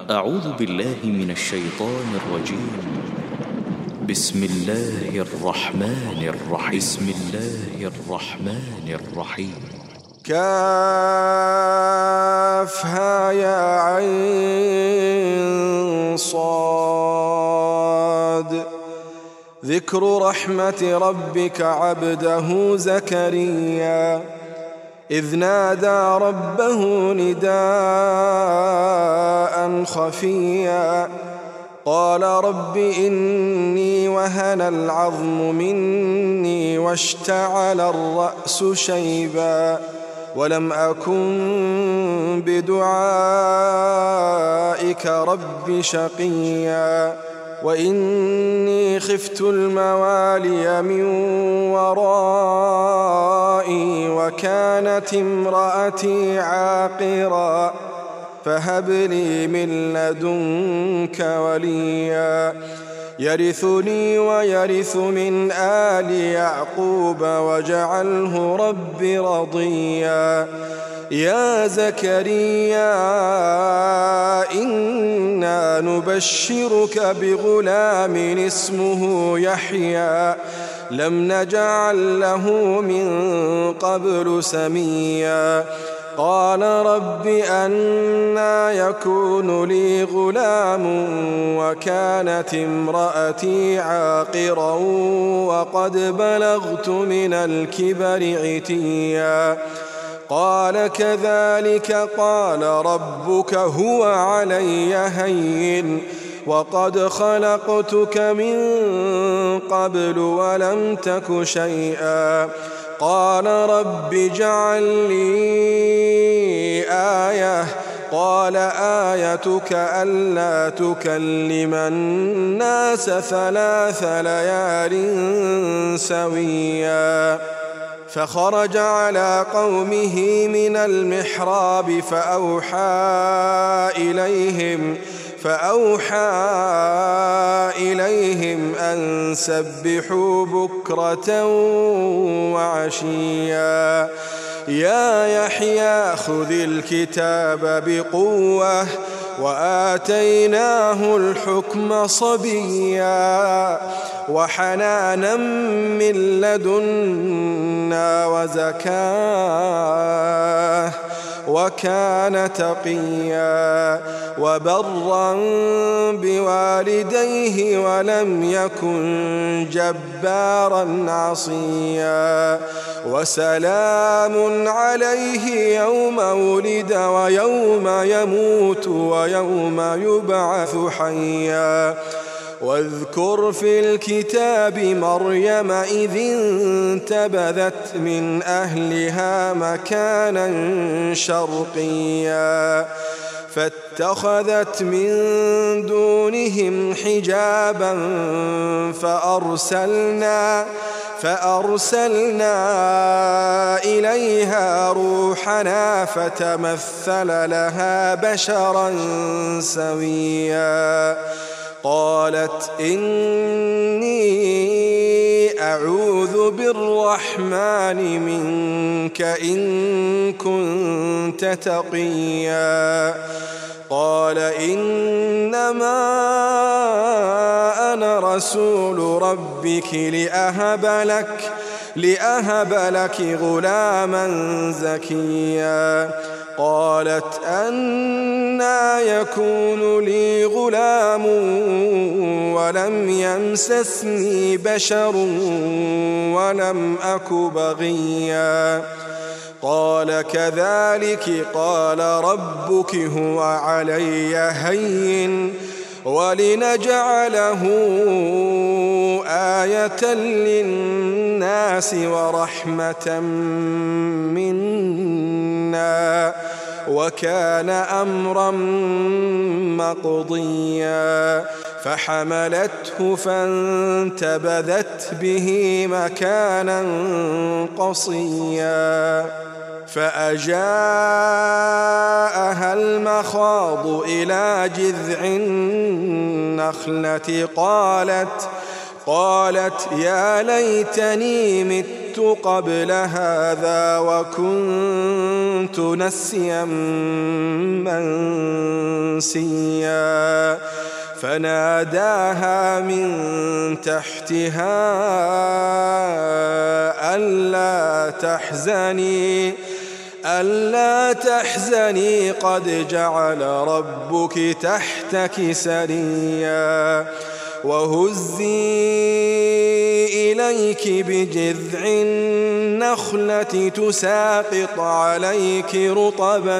أعوذ بالله من الشيطان الرجيم. بسم الله الرحمن الرحيم. كافها يا عين صاد. ذكر رحمة ربك عبده زكريا إذ نادى ربه نداء خفيا قال رب إني وهن العظم مني واشتعل الرأس شيبا ولم أكن بدعائك رب شقيا وإني خفت الموالي من ورائي وكانت امرأتي عاقرا فهب لي من لدنك وليا يرثني ويرث من آل يعقوب واجعله رب رضيا يا زكريا إنا نبشرك بغلام اسمه يحيى لم نجعل له من قبل سميا قال رب أنى يكون لي غلام وكانت امرأتي عاقرا وقد بلغت من الكبر عتيا قال كذلك قال ربك هو علي هين وقد خلقتك من قبل ولم تك شيئا قال رب اجعل لي آية قال آيتك ألا تكلم الناس 3 ليال سويا فخرج على قومه من المحراب فأوحى إليهم أن سبحوا بكرة وعشيا يا يحيى خذ الكتاب بقوة وآتيناه الحكم صبيا وحنانا من لدنا وزكاة وكان تقيا وبرا بوالديه ولم يكن جبارا عصيا وسلام عليه يوم ولد ويوم يموت ويوم يبعث حيا واذكر في الكتاب مريم إذ انتبذت من أهلها مكانا شرقيا فاتخذت من دونهم حجابا فأرسلنا إليها روحنا فتمثل لها بشرا سويا قالت إني أعوذ بالرحمن منك إن كنت تقيا قال إنما أنا رسول ربك لأهب لك غلاما زكيا قالت أنى يكون لي غلام ولم يمسسني بشر ولم أك بغيا قال كذلك قال ربك هو علي هين ولنجعله آية للناس ورحمة منا وكان أمرا مقضيا فحملته فانتبذت به مكانا قصيا فأجاءها المخاض إلى جذع النخلة قالت يا ليتني مت مت قبل هذا وكنت نسيا منسيا فناداها من تحتها ألا تحزني قد جعل ربك تحتك سريا وهزي إليك بجذع النخلة تساقط عليك رطبا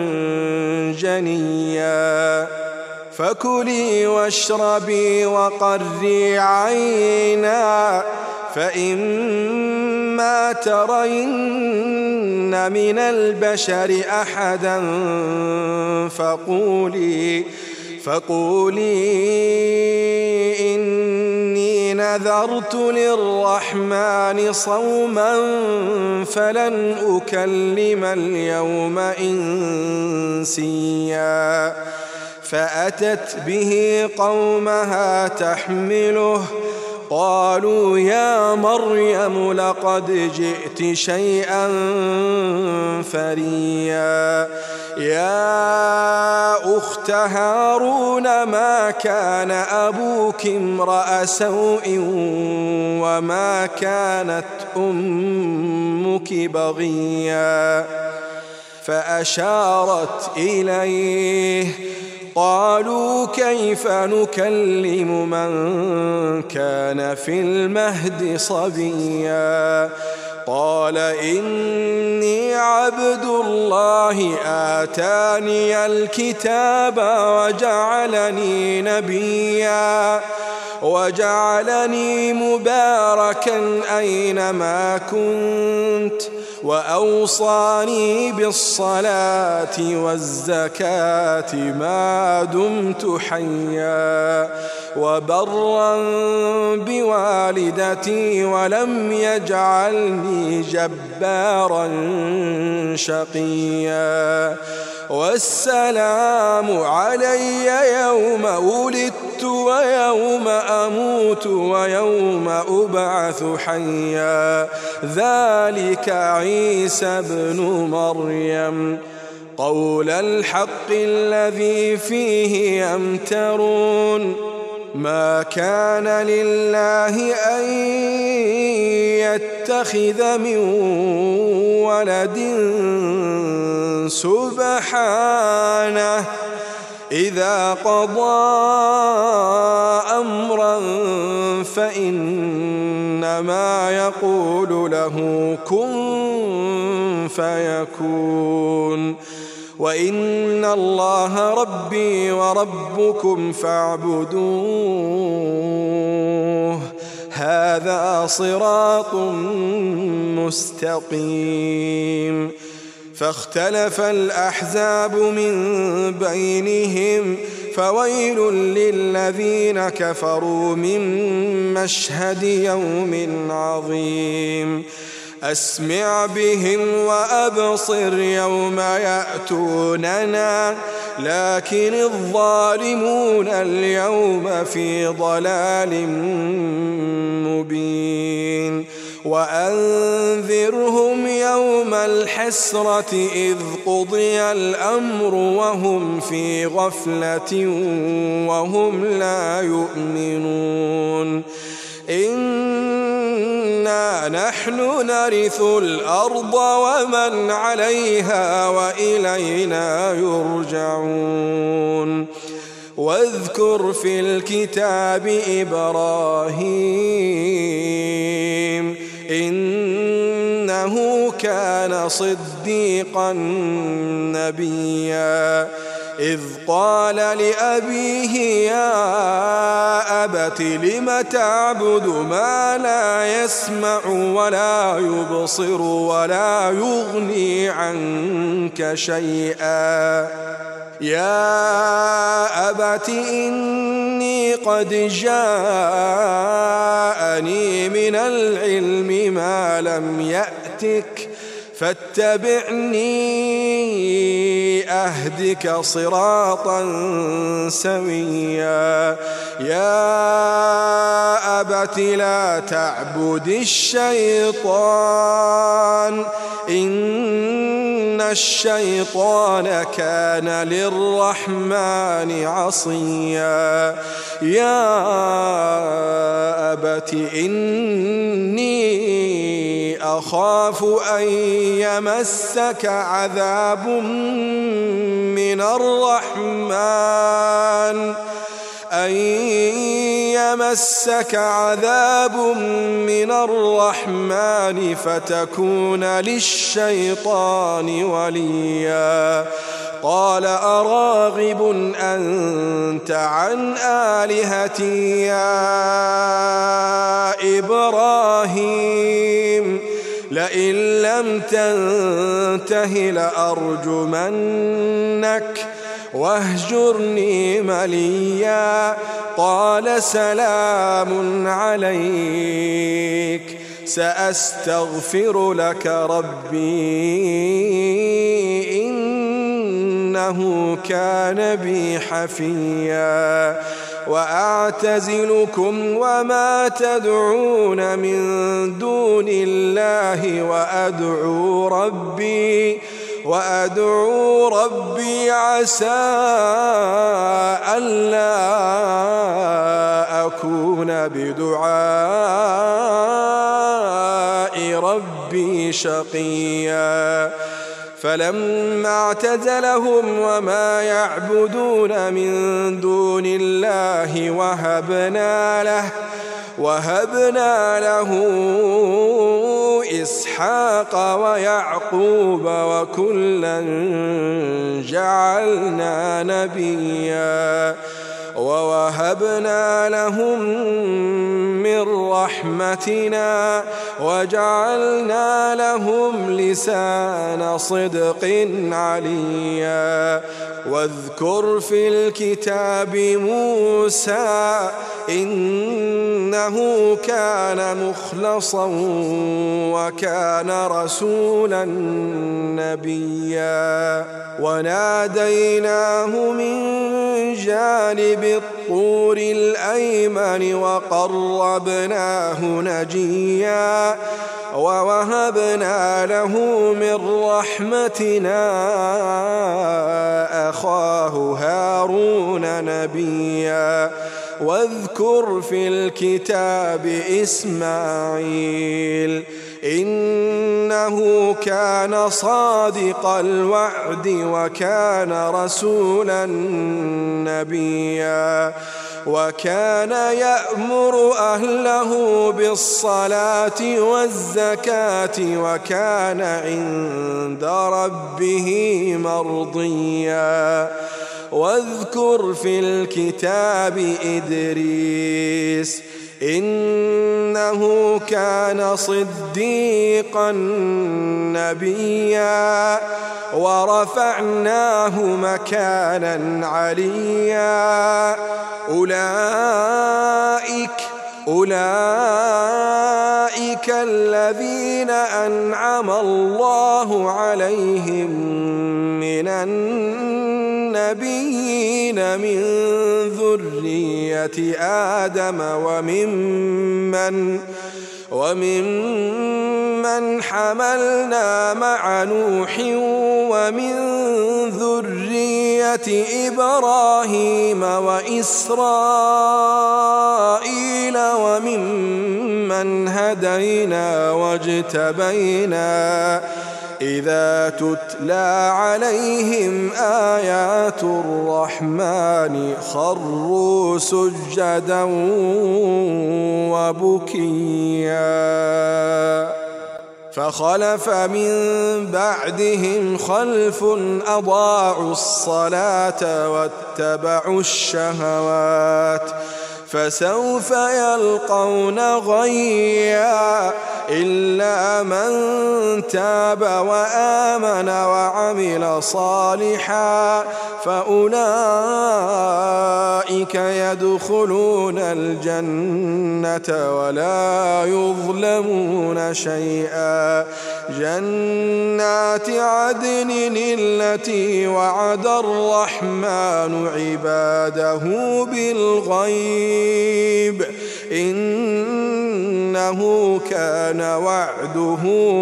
جنيا فكلي واشربي وقري عينا فإما ترين من البشر أحدا فقولي إني نذرت للرحمن صوما فلن أكلم اليوم إنسيا فأتت به قومها تحمله قالوا يا مريم لقد جئت شيئا فريا يا أخت هارون ما كان أبوك امرأ سوء وما كانت أمك بغيا فأشارت إليه قالوا كيف نكلم من كان في المهد صبيا قال إني عبد الله آتاني الكتاب وجعلني نبيا وجعلني مباركا أينما كنت وأوصاني بالصلاة والزكاة ما دمت حيا وبرا بوالدتي ولم يجعلني جبارا شقيا والسلام علي يوم ولدت ويوم أموت ويوم أبعث حيا ذلك عيسى بن مريم قول الحق الذي فيه يمترون ما كان لله أن يتخذ من ولد سبحانه إذا قضى أمرا فإنما يقول له كن فيكون وإن الله ربي وربكم فاعبدوه هذا صراط مستقيم فاختلف الأحزاب من بينهم فويل للذين كفروا من مشهد يوم عظيم أسمع بهم وأبصر يوم يأتوننا لكن الظالمون اليوم في ضلال مبين وأنذرهم يوم الحسرة إذ قضي الأمر وهم في غفلة وهم لا يؤمنون إنا نحن نرث الأرض ومن عليها وإلينا يرجعون واذكر في الكتاب إبراهيم إنه كان صديقا نبيا إذ قال لأبيه يا أبت لم تعبد ما لا يسمع ولا يبصر ولا يغني عنك شيئا يا أبت إني قد جاءني من العلم ما لم يأتك فاتبعني أهدك صراطا سويا يا أبت لا تعبد الشيطان إن الشيطان كان للرحمن عصيا يا أبت إني أخاف أن يمسك عذاب من الرحمن فتكون للشيطان وليا قال أراغب أنت عن آلهتي يا إبراهيم لئن لم تنته لأرجمنك واهجرني مليا قال سلام عليك سأستغفر لك ربي إنه كان بي حفيا وأعتزلكم وما تدعون من دون الله وأدعو ربي عسى ألا أكون بدعاء ربي شقيا فلما اعتزلهم وما يعبدون من دون الله وهبنا له إسحاق ويعقوب وكلا جعلنا نبيا ووهبنا لهم من رحمتنا وجعلنا لهم لسان صدق عليا واذكر في الكتاب موسى إنه كان مخلصا وكان رسولا نبيا وناديناه من جانب الطور الأيمن وقربناه نجيا ووهبنا له من رحمتنا أخاه هارون نبيا واذكر في الكتاب إسماعيل إنه كان صادق الوعد وكان رسولا نبيا وكان يأمر أهله بالصلاة والزكاة وكان عند ربه مرضيا واذكر في الكتاب إدريس إنه كان صديقا نبيا ورفعناه مكانا عليا أولئك الذين أنعم الله عليهم من النبيين من ذرية آدم وممن حملنا مع نوح ومن ذرية إبراهيم وإسرائيل وممن هدينا واجتبينا إذا تتلى عليهم آيات الرحمن خروا سجدا وبكيا فخلف من بعدهم خلف أضاعوا الصلاة واتبعوا الشهوات فسوف يلقون غيا إلا من تاب وآمن وعمل صالحا فأولئك يدخلون الجنة ولا يظلمون شيئا جنات عدن التي وعد الرحمن عباده بالغيب إنه كان وعده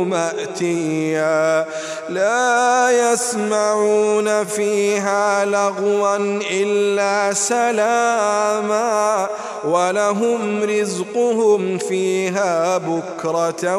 مأتيا لا يسمعون فيها لغوا إلا سلاما ولهم رزقهم فيها بكرة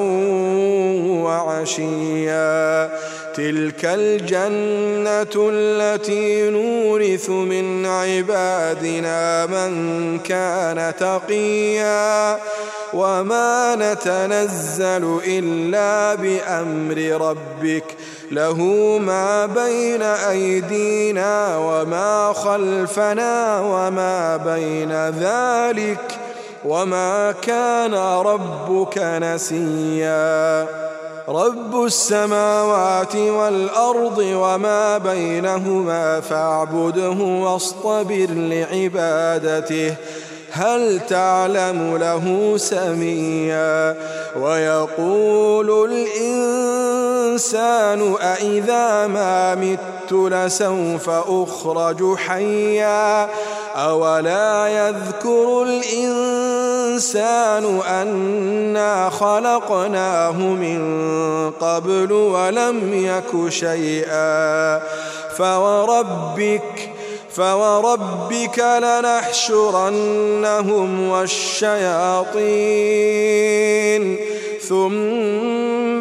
وعشيا تلك الجنة التي نورث من عبادنا من كان تقيا وما نتنزل إلا بأمر ربك له ما بين أيدينا وما خلفنا وما بين ذلك وما كان ربك نسيا رب السماوات والأرض وما بينهما فاعبده واصطبر لعبادته هل تعلم له سميا ويقول الإنسان أإذا ما مت لسوف أخرج حيا أولا يذكر الإنسان أنا خلقناه من قبل ولم يك شيئا فوربك لنحشرنهم والشياطين ثم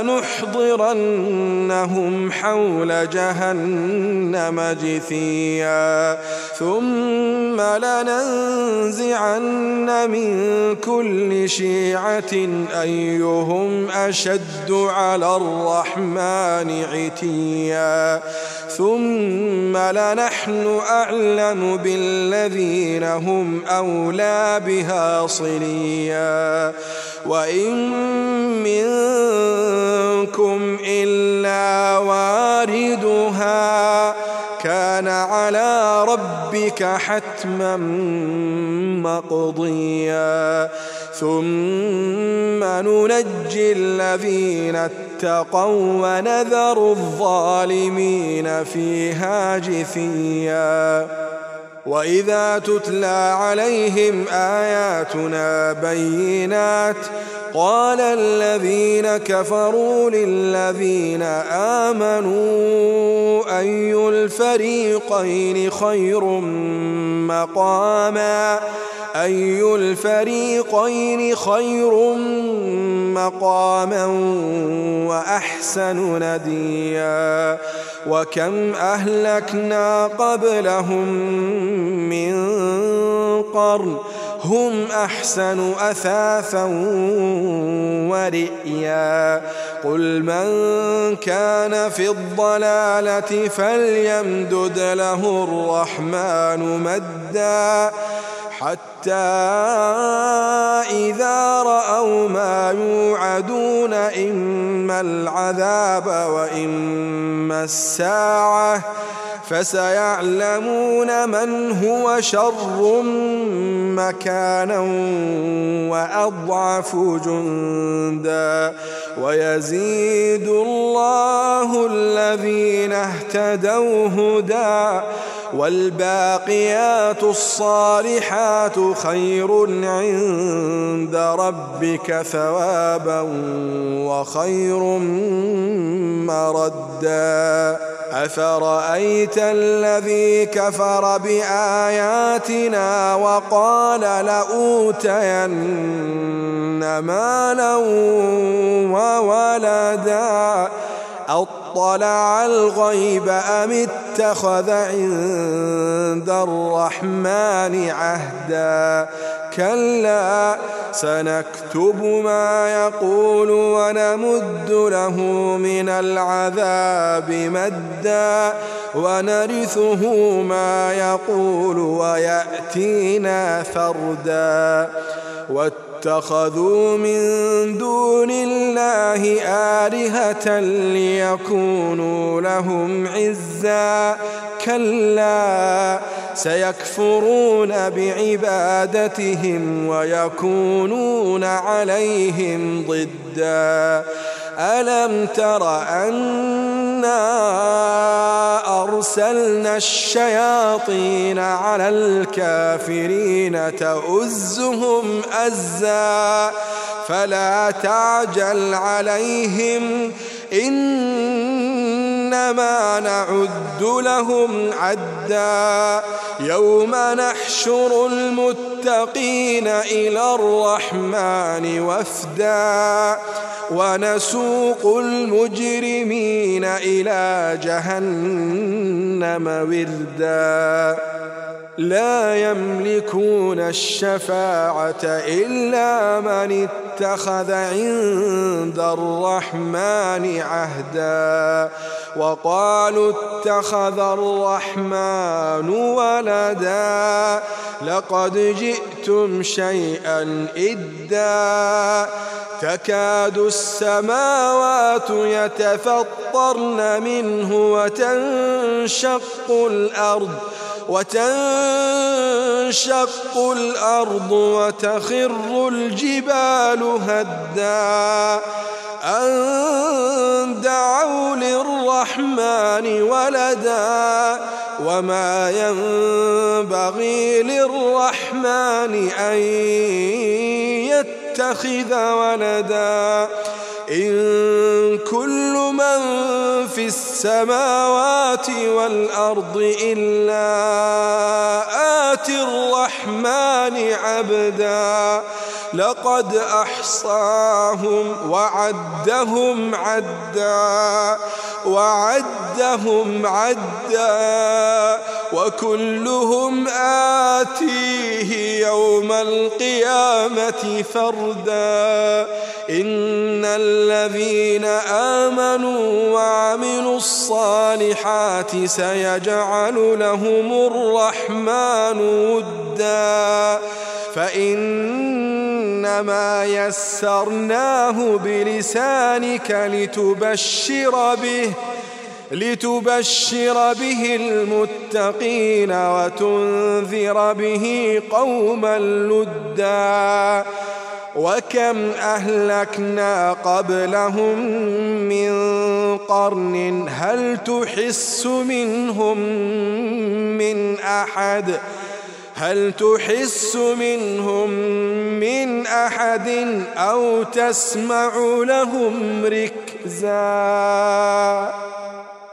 لنحضرنهم حول جهنم جثيا ثم لننزعن من كل شيعة أيهم أشد على الرحمن عتيا ثم لنحن أعلم بالذين هم أولى بها صليا وإن منكم إلا واردها كان على ربك حتما مقضيا ثم ننجي الذين اتقوا ونذر الظالمين فيها جثيا وإذا تتلى عليهم آياتنا بينات قال الذين كفروا للذين آمنوا أي الفريقين خير مقاما وأحسن نديا وكم أهلكنا قبلهم من قرن هم أحسن أثاثا ورئيا قل من كان في الضلالة فليمدد له الرحمن مدا حتى إذا رأوا ما يوعدون إما العذاب وإما الساعة فسيعلمون من هو شر مكانا وأضعف جندا ويزيد الله الذين اهتدوا هدى والباقيات الصالحات خير عند ربك ثوابا وخير مردا أفرأيت الذي كفر بآياتنا وقال لأوتين مالا وولدا أطلع الغيب أم اتخذ عند الرحمن عهدا كلا سنكتب ما يقول ونمد له من العذاب مدا ونرثه ما يقول ويأتينا فردا واتخذوا من دون الله آلهة ليكونوا لهم عزا كلا سيكفرون بعبادتهم ويكونون عليهم ضدا ألم تر أنا وأرسلنا الشياطين على الكافرين تؤزهم أزا فلا تعجل عليهم إنما نعد لهم عدا يوم نحشر المتقين إلى الرحمن وفدا ونسوق المجرمين إلى جهنم وردا لا يملكون الشفاعة إلا من اتخذ عند الرحمن عهدا وقالوا اتخذ الرحمن ولدا لقد جئتم شيئا إدا تكاد السماوات يتفطرن منه وتنشق الأرض وتخر الجبال هدا أن دعوا للرحمن ولدا وما ينبغي للرحمن أن يتخذ ولدا إن كل من في السماوات والأرض إلا آتي الرحمن عبدا لقد أحصاهم وعدهم عدا وكلهم آتيه يوم القيامة فردا إن الذين آمنوا وعملوا الصالحات سيجعل لهم الرحمن ودا فإنما يسرناه بلسانك لتبشر به المتقين وتنذر به قوما لدا وكم أهلكنا قبلهم من قرن هل تحس منهم من أحد أو تسمع لهم ركزا